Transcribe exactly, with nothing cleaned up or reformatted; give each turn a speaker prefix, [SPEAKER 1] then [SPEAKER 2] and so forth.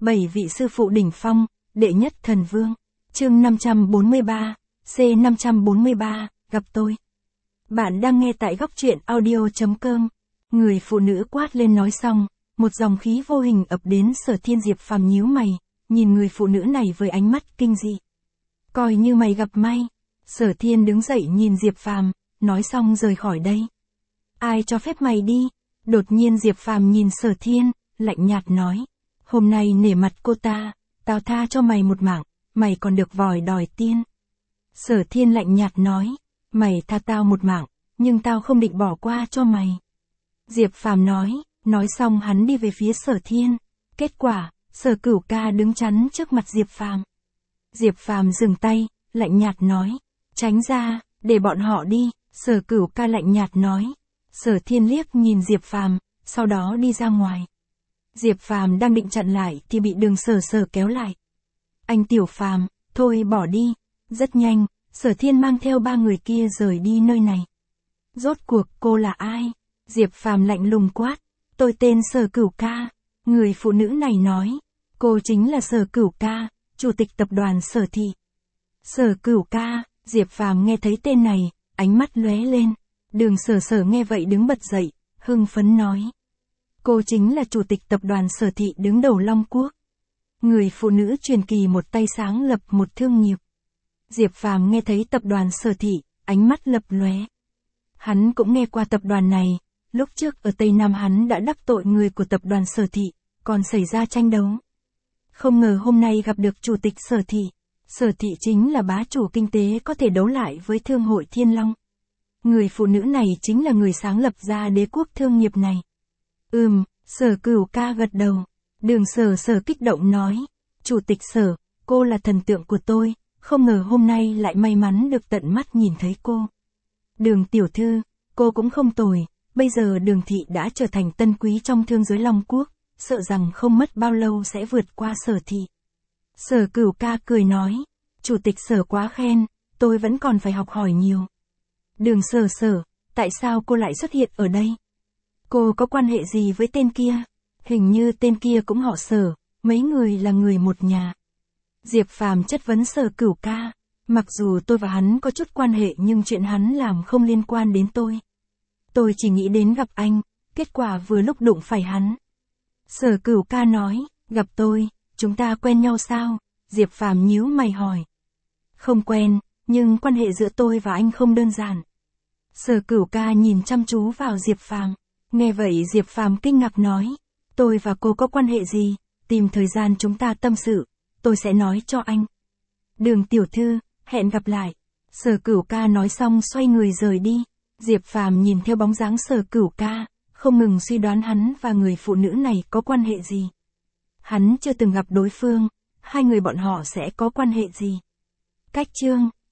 [SPEAKER 1] Bảy vị sư phụ đỉnh phong, đệ nhất thần vương. Chương năm trăm bốn mươi ba, C năm trăm bốn mươi ba, gặp tôi. Bạn đang nghe tại góc truyện audio chấm com. Người phụ nữ quát lên nói xong, một dòng khí vô hình ập đến Sở Thiên. Diệp Phàm nhíu mày, nhìn người phụ nữ này với ánh mắt kinh dị. Coi như mày gặp may. Sở Thiên đứng dậy nhìn Diệp Phàm, nói xong rời khỏi đây. Ai cho phép mày đi? Đột nhiên Diệp Phàm nhìn Sở Thiên, lạnh nhạt nói. Hôm nay nể mặt cô ta, tao tha cho mày một mạng, mày còn được vòi đòi tiên. Sở Thiên lạnh nhạt nói. Mày tha tao một mạng, nhưng tao không định bỏ qua cho mày. Diệp Phàm nói, nói xong hắn đi về phía Sở Thiên. Kết quả, Sở Cửu Ca đứng chắn trước mặt Diệp Phàm. Diệp Phàm dừng tay, lạnh nhạt nói. Tránh ra, để bọn họ đi. Sở Cửu Ca lạnh nhạt nói. Sở Thiên liếc nhìn Diệp Phàm, sau đó đi ra ngoài. Diệp Phàm đang định chặn lại thì bị Đường Sở Sở kéo lại. Anh Tiểu Phàm, thôi bỏ đi. Rất nhanh, Sở Thiên mang theo ba người kia rời đi nơi này. Rốt cuộc cô là ai? Diệp Phàm lạnh lùng quát. Tôi tên Sở Cửu Ca. Người phụ nữ này nói. Cô chính là Sở Cửu Ca, chủ tịch tập đoàn Sở Thị. Sở Cửu Ca, Diệp Phàm nghe thấy tên này, ánh mắt lóe lên. Đường Sở Sở nghe vậy đứng bật dậy, hưng phấn nói. Cô chính là chủ tịch tập đoàn Sở Thị đứng đầu Long Quốc. Người phụ nữ truyền kỳ một tay sáng lập một thương nghiệp. Diệp Phàm nghe thấy tập đoàn Sở Thị, ánh mắt lập lóe. Hắn cũng nghe qua tập đoàn này, lúc trước ở Tây Nam hắn đã đắc tội người của tập đoàn Sở Thị, còn xảy ra tranh đấu. Không ngờ hôm nay gặp được chủ tịch Sở Thị. Sở Thị chính là bá chủ kinh tế có thể đấu lại với Thương hội Thiên Long. Người phụ nữ này chính là người sáng lập ra đế quốc thương nghiệp này. Ừm, Sở Cửu Ca gật đầu. Đường Sở Sở kích động nói. Chủ tịch Sở, cô là thần tượng của tôi, không ngờ hôm nay lại may mắn được tận mắt nhìn thấy cô. Đường tiểu thư, cô cũng không tồi, bây giờ Đường Thị đã trở thành tân quý trong thương giới Long Quốc, sợ rằng không mất bao lâu sẽ vượt qua Sở Thị. Sở Cửu Ca cười nói. Chủ tịch Sở quá khen, tôi vẫn còn phải học hỏi nhiều. Đường Sở Sở, tại sao cô lại xuất hiện ở đây? Cô có quan hệ gì với tên kia? Hình như tên kia cũng họ Sở, mấy người là người một nhà. Diệp Phàm chất vấn Sở Cửu Ca. Mặc dù tôi và hắn có chút quan hệ nhưng chuyện hắn làm không liên quan đến tôi. Tôi chỉ nghĩ đến gặp anh, kết quả vừa lúc đụng phải hắn. Sở Cửu Ca nói, gặp tôi, chúng ta quen nhau sao? Diệp Phàm nhíu mày hỏi. Không quen, nhưng quan hệ giữa tôi và anh không đơn giản. Sở Cửu Ca nhìn chăm chú vào Diệp Phàm. Nghe vậy Diệp Phàm kinh ngạc nói. Tôi và cô có quan hệ gì? Tìm thời gian chúng ta tâm sự, tôi sẽ nói cho anh. Đường tiểu thư, hẹn gặp lại. Sở Cửu Ca nói xong xoay người rời đi. Diệp Phàm nhìn theo bóng dáng Sở Cửu Ca, không ngừng suy đoán hắn và người phụ nữ này có quan hệ gì. Hắn chưa từng gặp đối phương, hai người bọn họ sẽ có quan hệ gì? Cách chương